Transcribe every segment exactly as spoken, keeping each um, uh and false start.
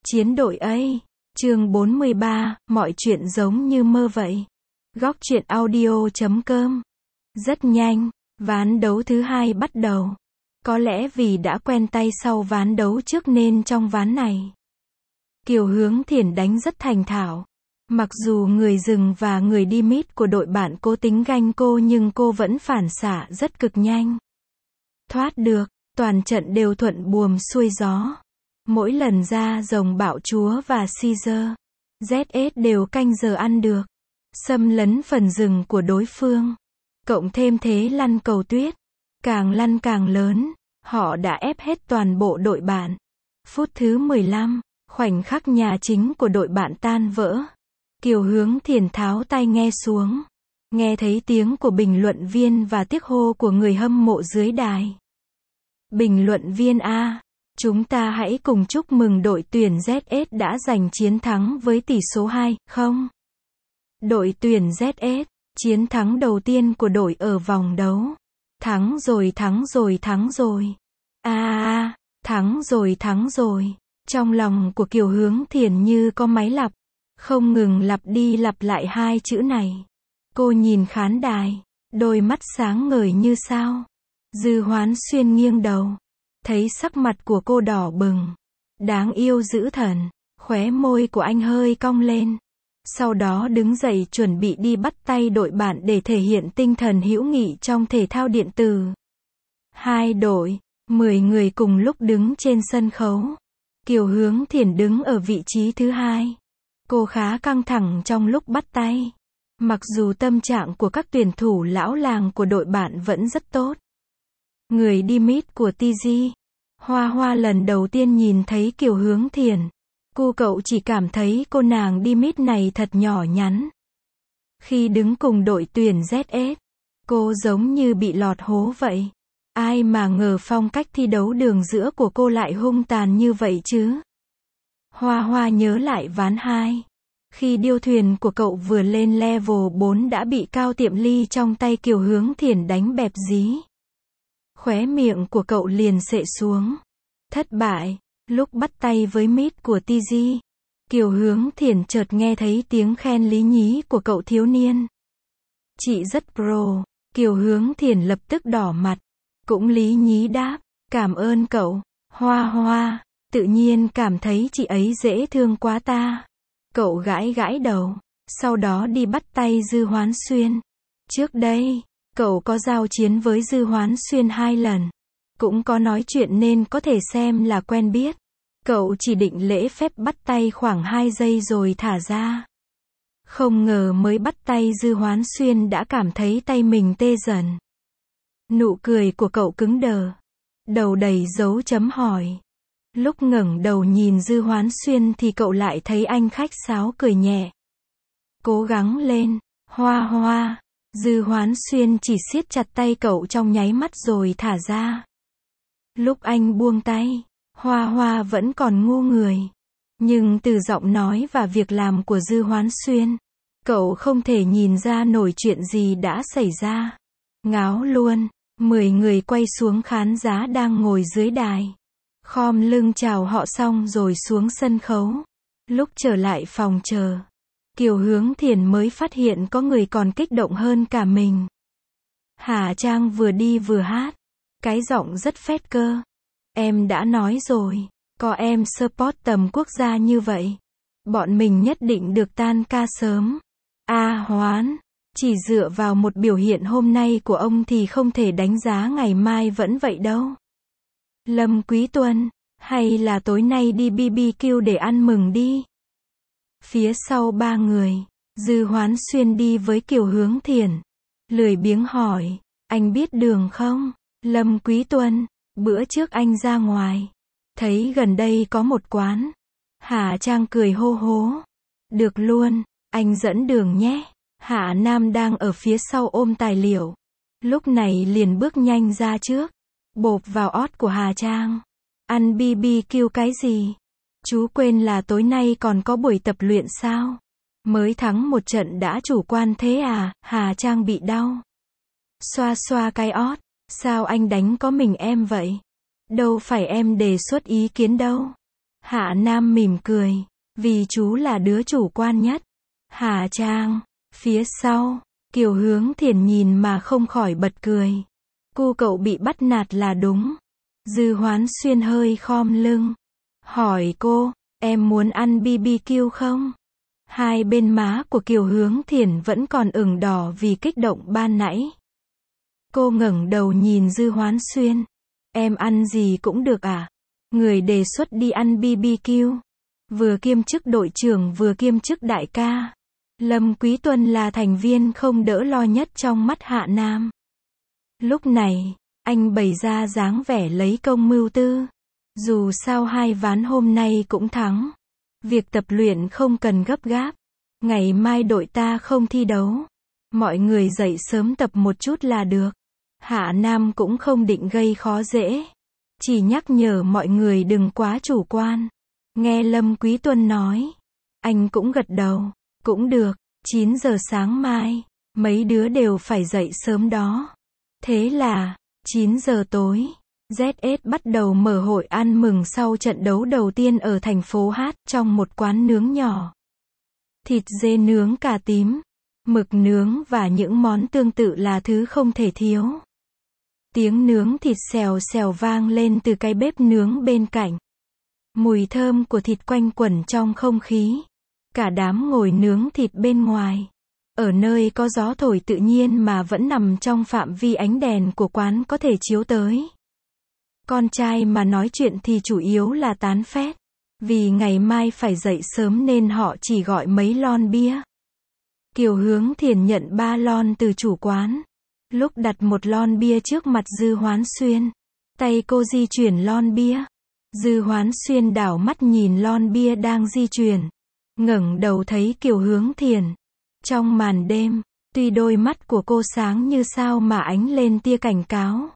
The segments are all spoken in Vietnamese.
Chiến đội A, chương bốn mươi ba, mọi chuyện giống như mơ vậy. Góc truyện audio chấm com. Rất nhanh, ván đấu thứ hai bắt đầu. Có lẽ vì đã quen tay sau ván đấu trước nên trong ván này, Kiều Hướng Thiển đánh rất thành thạo. Mặc dù người rừng và người đi mid của đội bạn cố tính ganh cô nhưng cô vẫn phản xạ rất cực nhanh. Thoát được, toàn trận đều thuận buồm xuôi gió. Mỗi lần ra rồng bạo chúa và Caesar, Z S đều canh giờ ăn được. Xâm lấn phần rừng của đối phương. Cộng thêm thế lăn cầu tuyết. Càng lăn càng lớn, họ đã ép hết toàn bộ đội bạn. Phút thứ mười lăm, khoảnh khắc nhà chính của đội bạn tan vỡ. Kiều Hướng Thiển tháo tai nghe xuống. Nghe thấy tiếng của bình luận viên và tiếc hô của người hâm mộ dưới đài. Bình luận viên A, chúng ta hãy cùng chúc mừng đội tuyển Z S đã giành chiến thắng với tỷ số hai không. Đội tuyển Z S, chiến thắng đầu tiên của đội ở vòng đấu. Thắng rồi thắng rồi thắng rồi. A à, à, thắng rồi thắng rồi. Trong lòng của Kiều Hướng Thiển như có máy lặp, không ngừng lặp đi lặp lại hai chữ này. Cô nhìn khán đài, đôi mắt sáng ngời như sao. Dư Hoán Xuyên nghiêng đầu, thấy sắc mặt của cô đỏ bừng. Đáng yêu dữ thần, khóe môi của anh hơi cong lên. Sau đó đứng dậy chuẩn bị đi bắt tay đội bạn để thể hiện tinh thần hữu nghị trong thể thao điện tử. Hai đội, mười người cùng lúc đứng trên sân khấu. Kiều Hướng Thiển đứng ở vị trí thứ hai. Cô khá căng thẳng trong lúc bắt tay. Mặc dù tâm trạng của các tuyển thủ lão làng của đội bạn vẫn rất tốt. Người đi mid của tê giê, Hoa Hoa lần đầu tiên nhìn thấy Kiều Hướng Thiển. Cô cậu chỉ cảm thấy cô nàng đi mid này thật nhỏ nhắn. Khi đứng cùng đội tuyển Z S, cô giống như bị lọt hố vậy. Ai mà ngờ phong cách thi đấu đường giữa của cô lại hung tàn như vậy chứ. Hoa Hoa nhớ lại ván hai. Khi điêu thuyền của cậu vừa lên level bốn đã bị Cao Tiệm Ly trong tay Kiều Hướng Thiển đánh bẹp dí. Khóe miệng của cậu liền xệ xuống. Thất bại. Lúc bắt tay với mid của tê giê, Kiều Hướng Thiển chợt nghe thấy tiếng khen lý nhí của cậu thiếu niên. Chị rất pro. Kiều Hướng Thiển lập tức đỏ mặt. Cũng lý nhí đáp, cảm ơn cậu. Hoa Hoa, tự nhiên cảm thấy chị ấy dễ thương quá ta. Cậu gãi gãi đầu, sau đó đi bắt tay Dư Hoán Xuyên. Trước đây, cậu có giao chiến với Dư Hoán Xuyên hai lần. Cũng có nói chuyện nên có thể xem là quen biết. Cậu chỉ định lễ phép bắt tay khoảng hai giây rồi thả ra. Không ngờ mới bắt tay Dư Hoán Xuyên đã cảm thấy tay mình tê dần. Nụ cười của cậu cứng đờ. Đầu đầy dấu chấm hỏi. Lúc ngẩng đầu nhìn Dư Hoán Xuyên thì cậu lại thấy anh khách sáo cười nhẹ. Cố gắng lên, Hoa Hoa. Dư Hoán Xuyên chỉ siết chặt tay cậu trong nháy mắt rồi thả ra. Lúc anh buông tay, Hoa Hoa vẫn còn ngu người. Nhưng từ giọng nói và việc làm của Dư Hoán Xuyên, cậu không thể nhìn ra nổi chuyện gì đã xảy ra. Ngáo luôn, mười người quay xuống khán giá đang ngồi dưới đài. Khom lưng chào họ xong rồi xuống sân khấu. Lúc trở lại phòng chờ, Kiều Hướng Thiển mới phát hiện có người còn kích động hơn cả mình. Hà Trang vừa đi vừa hát. Cái giọng rất phét cơ. Em đã nói rồi, có em support tầm quốc gia như vậy, bọn mình nhất định được tan ca sớm. A à, Hoán, chỉ dựa vào một biểu hiện hôm nay của ông thì không thể đánh giá ngày mai vẫn vậy đâu. Lâm Quý Tuân, hay là tối nay đi bê bê kiu để ăn mừng đi. Phía sau ba người, Dư Hoán Xuyên đi với Kiều Hướng Thiển. Lười biếng hỏi, anh biết đường không? Lâm Quý Tuân, bữa trước anh ra ngoài, thấy gần đây có một quán. Hà Trang cười hô hố. Được luôn, anh dẫn đường nhé. Hạ Nam đang ở phía sau ôm tài liệu. Lúc này liền bước nhanh ra trước, bộp vào ót của Hà Trang. Ăn bê bê kiu cái gì? Chú quên là tối nay còn có buổi tập luyện sao? Mới thắng một trận đã chủ quan thế à? Hà Trang bị đau. Xoa xoa cái ót. Sao anh đánh có mình em vậy? Đâu phải em đề xuất ý kiến đâu. Hạ Nam mỉm cười. Vì chú là đứa chủ quan nhất. Hà Trang. Phía sau. Kiều Hướng Thiền nhìn mà không khỏi bật cười. Cô cậu bị bắt nạt là đúng. Dư Hoán Xuyên hơi khom lưng. Hỏi cô, em muốn ăn bi bi kiu không? Hai bên má của Kiều Hướng Thiền vẫn còn ửng đỏ vì kích động ban nãy. Cô ngẩng đầu nhìn Dư Hoán Xuyên. Em ăn gì cũng được à? Người đề xuất đi ăn bi bi kiu. Vừa kiêm chức đội trưởng vừa kiêm chức đại ca. Lâm Quý Tuân là thành viên không đỡ lo nhất trong mắt Hạ Nam. Lúc này, anh bày ra dáng vẻ lấy công mưu tư. Dù sao hai ván hôm nay cũng thắng. Việc tập luyện không cần gấp gáp. Ngày mai đội ta không thi đấu. Mọi người dậy sớm tập một chút là được. Hạ Nam cũng không định gây khó dễ. Chỉ nhắc nhở mọi người đừng quá chủ quan. Nghe Lâm Quý Tuân nói. Anh cũng gật đầu. Cũng được, chín giờ sáng mai. Mấy đứa đều phải dậy sớm đó. Thế là, chín giờ tối. Z S bắt đầu mở hội ăn mừng sau trận đấu đầu tiên ở thành phố Hát trong một quán nướng nhỏ. Thịt dê nướng cà tím, mực nướng và những món tương tự là thứ không thể thiếu. Tiếng nướng thịt xèo xèo vang lên từ cái bếp nướng bên cạnh. Mùi thơm của thịt quanh quẩn trong không khí. Cả đám ngồi nướng thịt bên ngoài. Ở nơi có gió thổi tự nhiên mà vẫn nằm trong phạm vi ánh đèn của quán có thể chiếu tới. Con trai mà nói chuyện thì chủ yếu là tán phét. Vì ngày mai phải dậy sớm nên họ chỉ gọi mấy lon bia. Kiều Hướng Thiền nhận ba lon từ chủ quán. Lúc đặt một lon bia trước mặt Dư Hoán Xuyên, tay cô di chuyển lon bia. Dư Hoán Xuyên đảo mắt nhìn lon bia đang di chuyển. Ngẩng đầu thấy Kiều Hướng Thiền. Trong màn đêm, tuy đôi mắt của cô sáng như sao mà ánh lên tia cảnh cáo.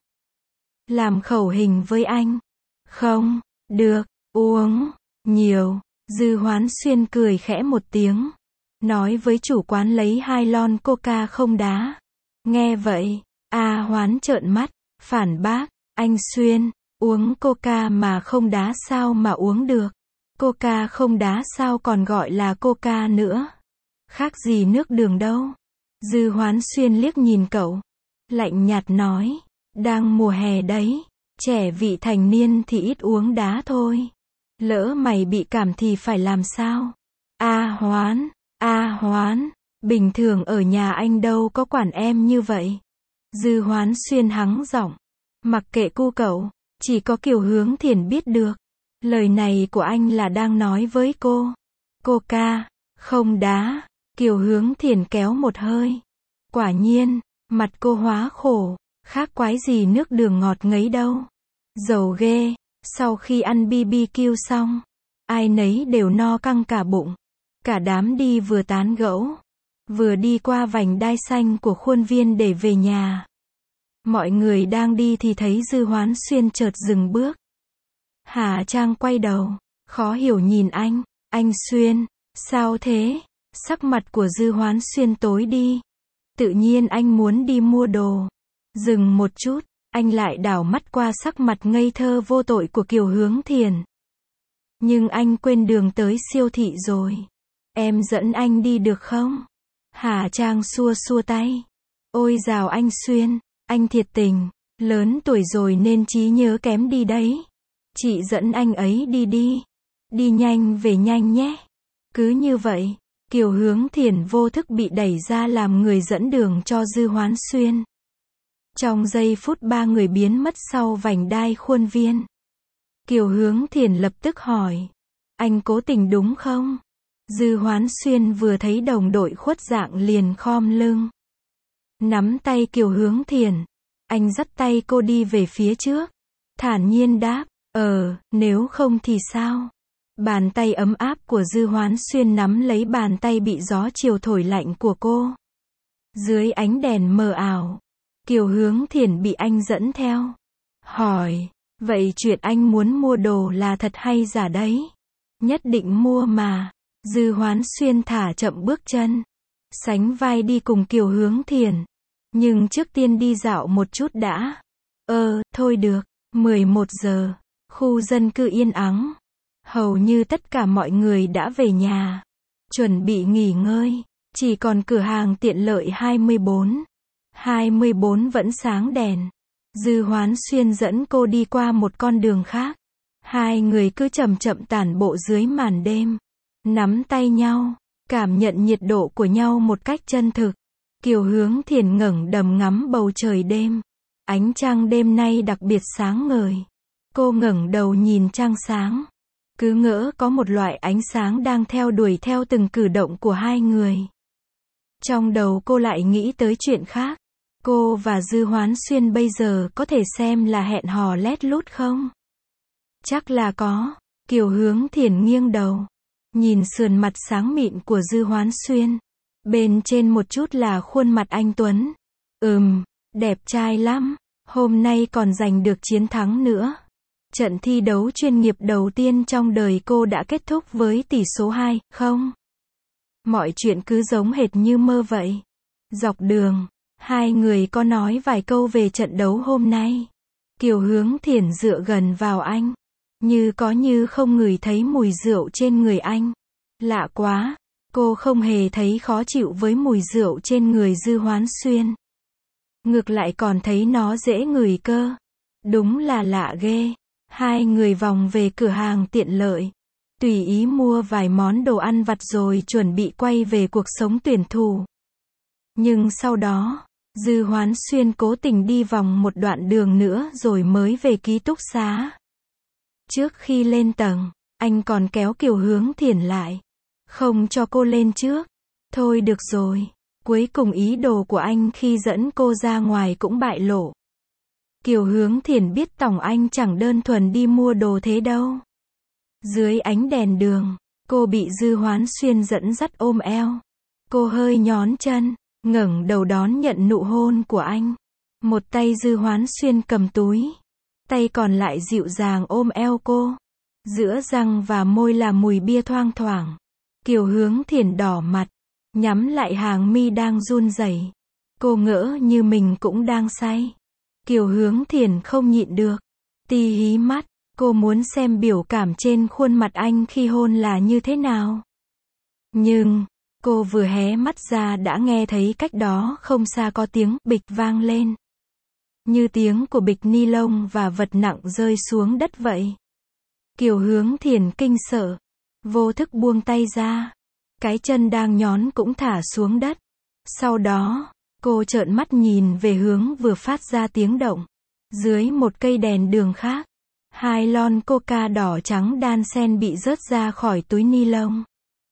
Làm khẩu hình với anh. Không, được, uống, nhiều. Dư Hoán Xuyên cười khẽ một tiếng. Nói với chủ quán lấy hai lon coca không đá. Nghe vậy, A Hoán trợn mắt, phản bác. Anh Xuyên, uống coca mà không đá sao mà uống được. Coca không đá sao còn gọi là coca nữa. Khác gì nước đường đâu. Dư Hoán Xuyên liếc nhìn cậu. Lạnh nhạt nói. Đang mùa hè đấy. Trẻ vị thành niên thì ít uống đá thôi. Lỡ mày bị cảm thì phải làm sao? A Hoán, A Hoán. Bình thường ở nhà anh đâu có quản em như vậy. Dư Hoán Xuyên hắng giọng. Mặc kệ cu cậu. Chỉ có Kiều Hướng Thiền biết được. Lời này của anh là đang nói với cô. Coca, không đá. Kiều Hướng Thiền kéo một hơi. Quả nhiên, mặt cô hóa khổ. Khác quái gì nước đường ngọt ngấy đâu. Dầu ghê. Sau khi ăn bi bi kiu xong, ai nấy đều no căng cả bụng. Cả đám đi vừa tán gẫu, vừa đi qua vành đai xanh của khuôn viên để về nhà. Mọi người đang đi thì thấy Dư Hoán Xuyên chợt dừng bước. Hà Trang quay đầu, khó hiểu nhìn anh. Anh Xuyên, sao thế? Sắc mặt của Dư Hoán Xuyên tối đi. Tự nhiên anh muốn đi mua đồ. Dừng một chút, anh lại đảo mắt qua sắc mặt ngây thơ vô tội của Kiều Hướng Thiền. Nhưng anh quên đường tới siêu thị rồi. Em dẫn anh đi được không? Hà Trang xua xua tay. Ôi dào anh Xuyên, anh thiệt tình, lớn tuổi rồi nên trí nhớ kém đi đấy. Chị dẫn anh ấy đi đi. Đi nhanh về nhanh nhé. Cứ như vậy, Kiều Hướng Thiền vô thức bị đẩy ra làm người dẫn đường cho Dư Hoán Xuyên. Trong giây phút ba người biến mất sau vành đai khuôn viên. Kiều Hướng Thiền lập tức hỏi. Anh cố tình đúng không? Dư Hoán Xuyên vừa thấy đồng đội khuất dạng liền khom lưng. Nắm tay Kiều Hướng Thiền. Anh dắt tay cô đi về phía trước. Thản nhiên đáp. Ờ, nếu không thì sao? Bàn tay ấm áp của Dư Hoán Xuyên nắm lấy bàn tay bị gió chiều thổi lạnh của cô. Dưới ánh đèn mờ ảo, Kiều Hướng Thiền bị anh dẫn theo. Hỏi, vậy chuyện anh muốn mua đồ là thật hay giả đấy? Nhất định mua mà. Dư Hoán Xuyên thả chậm bước chân. Sánh vai đi cùng Kiều Hướng Thiền. Nhưng trước tiên đi dạo một chút đã. Ờ, thôi được. mười một giờ. Khu dân cư yên ắng. Hầu như tất cả mọi người đã về nhà, chuẩn bị nghỉ ngơi. Chỉ còn cửa hàng tiện lợi hai mươi bốn. hai mươi bốn vẫn sáng đèn. Dư Hoán Xuyên dẫn cô đi qua một con đường khác. Hai người cứ chậm chậm tản bộ dưới màn đêm. Nắm tay nhau, cảm nhận nhiệt độ của nhau một cách chân thực. Kiều Hướng Thiền ngẩng đầm ngắm bầu trời đêm. Ánh trăng đêm nay đặc biệt sáng ngời. Cô ngẩng đầu nhìn trăng sáng. Cứ ngỡ có một loại ánh sáng đang theo đuổi theo từng cử động của hai người. Trong đầu cô lại nghĩ tới chuyện khác. Cô và Dư Hoán Xuyên bây giờ có thể xem là hẹn hò lét lút không? Chắc là có. Kiều Hướng Thiền nghiêng đầu, nhìn sườn mặt sáng mịn của Dư Hoán Xuyên. Bên trên một chút là khuôn mặt anh Tuấn. Ừm, đẹp trai lắm. Hôm nay còn giành được chiến thắng nữa. Trận thi đấu chuyên nghiệp đầu tiên trong đời cô đã kết thúc với tỷ số hai không. Mọi chuyện cứ giống hệt như mơ vậy. Dọc đường, hai người có nói vài câu về trận đấu hôm nay. Kiều Hướng Thiền dựa gần vào anh, như có như không ngửi thấy mùi rượu trên người anh. Lạ quá, cô không hề thấy khó chịu với mùi rượu trên người Dư Hoán Xuyên. Ngược lại còn thấy nó dễ ngửi cơ. Đúng là lạ ghê. Hai người vòng về cửa hàng tiện lợi, tùy ý mua vài món đồ ăn vặt rồi chuẩn bị quay về cuộc sống tuyển thủ. Nhưng sau đó, Dư Hoán Xuyên cố tình đi vòng một đoạn đường nữa rồi mới về ký túc xá. Trước khi lên tầng, anh còn kéo Kiều Hướng Thiền lại, không cho cô lên trước. Thôi được rồi, cuối cùng ý đồ của anh khi dẫn cô ra ngoài cũng bại lộ. Kiều Hướng Thiền biết Tòng Anh chẳng đơn thuần đi mua đồ thế đâu. Dưới ánh đèn đường, cô bị Dư Hoán Xuyên dẫn dắt ôm eo. Cô hơi nhón chân, ngẩng đầu đón nhận nụ hôn của anh. Một tay Dư Hoán Xuyên cầm túi, tay còn lại dịu dàng ôm eo cô. Giữa răng và môi là mùi bia thoang thoảng. Kiều Hướng Thiền đỏ mặt, nhắm lại hàng mi đang run rẩy. Cô ngỡ như mình cũng đang say. Kiều Hướng Thiền không nhịn được, tì hí mắt. Cô muốn xem biểu cảm trên khuôn mặt anh khi hôn là như thế nào. Nhưng, cô vừa hé mắt ra đã nghe thấy cách đó không xa có tiếng bịch vang lên. Như tiếng của bịch ni lông và vật nặng rơi xuống đất vậy. Kiều Hướng Thiền kinh sợ, vô thức buông tay ra. Cái chân đang nhón cũng thả xuống đất. Sau đó, cô trợn mắt nhìn về hướng vừa phát ra tiếng động. Dưới một cây đèn đường khác, hai lon coca đỏ trắng đan xen bị rớt ra khỏi túi ni lông,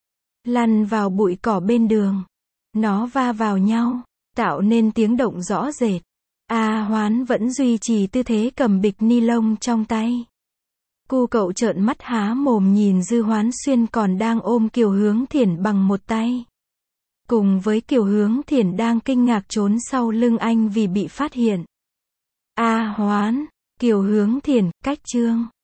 lăn vào bụi cỏ bên đường. Nó va vào nhau, tạo nên tiếng động rõ rệt. A Hoán vẫn duy trì tư thế cầm bịch ni lông trong tay. Cu cậu trợn mắt há mồm nhìn Dư Hoán Xuyên còn đang ôm Kiều Hướng Thiền bằng một tay. Cùng với Kiều Hướng Thiền đang kinh ngạc trốn sau lưng anh vì bị phát hiện. A Hoán, Kiều Hướng Thiền, cách chương.